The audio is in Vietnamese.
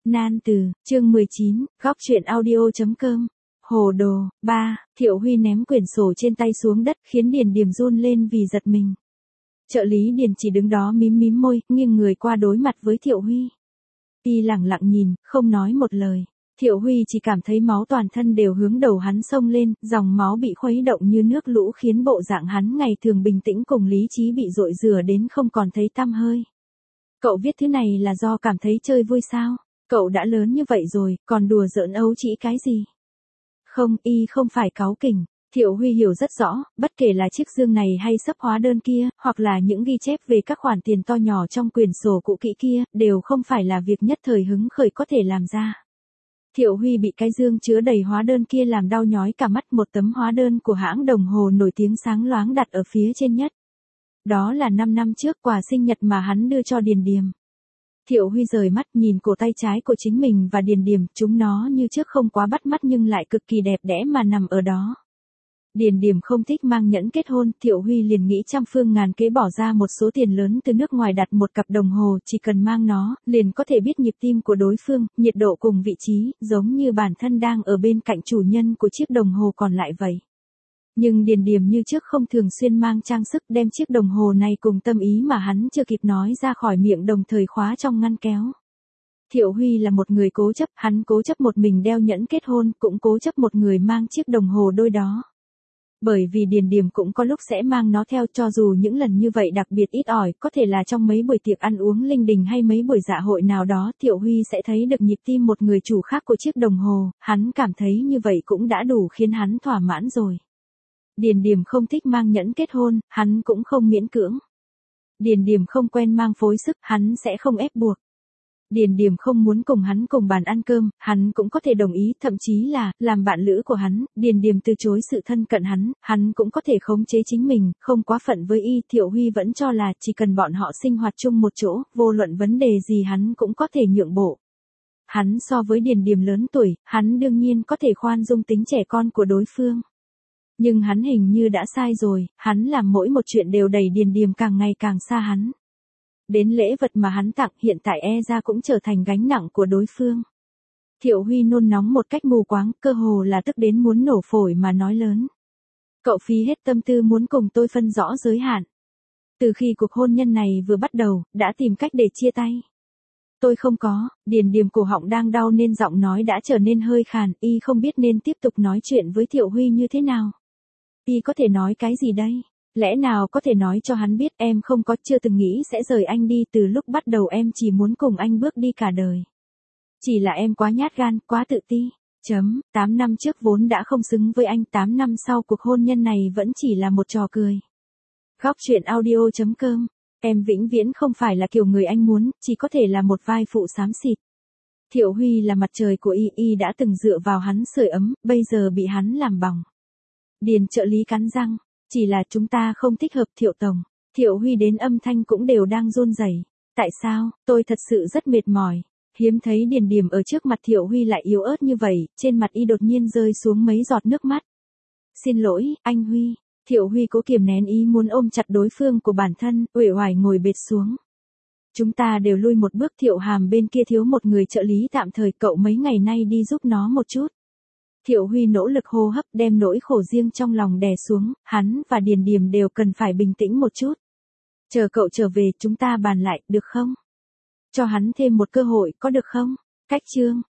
Nan từ, chương 19, góc truyện audio.com. Hồ đồ, 3, Thiệu Huy ném quyển sổ trên tay xuống đất khiến Điền Điềm run lên vì giật mình. Trợ lý Điền chỉ đứng đó mím mím môi, nghiêng người qua đối mặt với Thiệu Huy. Y lẳng lặng nhìn, không nói một lời. Thiệu Huy chỉ cảm thấy máu toàn thân đều hướng đầu hắn xông lên, dòng máu bị khuấy động như nước lũ khiến bộ dạng hắn ngày thường bình tĩnh cùng lý trí bị dội rửa đến không còn thấy tăm hơi. Cậu viết thứ này là do cảm thấy chơi vui sao? Cậu đã lớn như vậy rồi, còn đùa giỡn ấu trĩ cái gì? Không, y không phải cáu kỉnh. Thiệu Huy hiểu rất rõ, bất kể là chiếc dương này hay xấp hóa đơn kia, hoặc là những ghi chép về các khoản tiền to nhỏ trong quyển sổ cũ kỹ kia, đều không phải là việc nhất thời hứng khởi có thể làm ra. Thiệu Huy bị cái dương chứa đầy hóa đơn kia làm đau nhói cả mắt, một tấm hóa đơn của hãng đồng hồ nổi tiếng sáng loáng đặt ở phía trên nhất. Đó là 5 năm trước quà sinh nhật mà hắn đưa cho Điền Điềm. Thiệu Huy rời mắt nhìn cổ tay trái của chính mình và Điền Điềm, chúng nó như trước không quá bắt mắt nhưng lại cực kỳ đẹp đẽ mà nằm ở đó. Điền Điềm không thích mang nhẫn kết hôn, Thiệu Huy liền nghĩ trăm phương ngàn kế bỏ ra một số tiền lớn từ nước ngoài đặt một cặp đồng hồ, chỉ cần mang nó, liền có thể biết nhịp tim của đối phương, nhiệt độ cùng vị trí, giống như bản thân đang ở bên cạnh chủ nhân của chiếc đồng hồ còn lại vậy. Nhưng Điền Điềm như trước không thường xuyên mang trang sức, đem chiếc đồng hồ này cùng tâm ý mà hắn chưa kịp nói ra khỏi miệng đồng thời khóa trong ngăn kéo. Thiệu Huy là một người cố chấp, hắn cố chấp một mình đeo nhẫn kết hôn, cũng cố chấp một người mang chiếc đồng hồ đôi đó. Bởi vì Điền Điềm cũng có lúc sẽ mang nó theo, cho dù những lần như vậy đặc biệt ít ỏi, có thể là trong mấy buổi tiệc ăn uống linh đình hay mấy buổi dạ hội nào đó, Thiệu Huy sẽ thấy được nhịp tim một người chủ khác của chiếc đồng hồ, hắn cảm thấy như vậy cũng đã đủ khiến hắn thỏa mãn rồi. Điền Điềm không thích mang nhẫn kết hôn, hắn cũng không miễn cưỡng. Điền Điềm không quen mang phối sức, hắn sẽ không ép buộc. Điền Điềm không muốn cùng hắn cùng bàn ăn cơm, hắn cũng có thể đồng ý, thậm chí là, làm bạn lữ của hắn, Điền Điềm từ chối sự thân cận hắn cũng có thể khống chế chính mình, không quá phận với y. Thiệu Huy vẫn cho là chỉ cần bọn họ sinh hoạt chung một chỗ, vô luận vấn đề gì hắn cũng có thể nhượng bộ. Hắn so với Điền Điềm lớn tuổi, hắn đương nhiên có thể khoan dung tính trẻ con của đối phương. Nhưng hắn hình như đã sai rồi, hắn làm mỗi một chuyện đều đẩy Điền Điềm càng ngày càng xa hắn. Đến lễ vật mà hắn tặng hiện tại e ra cũng trở thành gánh nặng của đối phương. Thiệu Huy nôn nóng một cách mù quáng, cơ hồ là tức đến muốn nổ phổi mà nói lớn. Cậu phí hết tâm tư muốn cùng tôi phân rõ giới hạn. Từ khi cuộc hôn nhân này vừa bắt đầu, đã tìm cách để chia tay. Tôi không có. Điền Điềm cổ họng đang đau nên giọng nói đã trở nên hơi khàn, y không biết nên tiếp tục nói chuyện với Thiệu Huy như thế nào. Y có thể nói cái gì đây? Lẽ nào có thể nói cho hắn biết em không có, chưa từng nghĩ sẽ rời anh đi, từ lúc bắt đầu em chỉ muốn cùng anh bước đi cả đời. Chỉ là em quá nhát gan, quá tự ti. 8 năm trước vốn đã không xứng với anh, 8 năm sau cuộc hôn nhân này vẫn chỉ là một trò cười. Góc truyện audio.com. Em vĩnh viễn không phải là kiểu người anh muốn, chỉ có thể là một vai phụ xám xịt. Thiệu Huy là mặt trời của y đã từng dựa vào hắn sưởi ấm, bây giờ bị hắn làm bỏng. Điền trợ lý cắn răng. Chỉ là chúng ta không thích hợp Thiệu tổng. Thiệu Huy đến âm thanh cũng đều đang run rẩy. Tại sao? Tôi thật sự rất mệt mỏi. Hiếm thấy Điền Điềm ở trước mặt Thiệu Huy lại yếu ớt như vậy, trên mặt y đột nhiên rơi xuống mấy giọt nước mắt. Xin lỗi, anh Huy. Thiệu Huy cố kiềm nén ý muốn ôm chặt đối phương của bản thân, uể oải ngồi bệt xuống. Chúng ta đều lui một bước, Thiệu Hàm bên kia thiếu một người trợ lý tạm thời, cậu mấy ngày nay đi giúp nó một chút. Thiệu Huy nỗ lực hô hấp, đem nỗi khổ riêng trong lòng đè xuống, hắn và Điền Điềm đều cần phải bình tĩnh một chút. Chờ cậu trở về, chúng ta bàn lại, được không? Cho hắn thêm một cơ hội, có được không? Cách chương.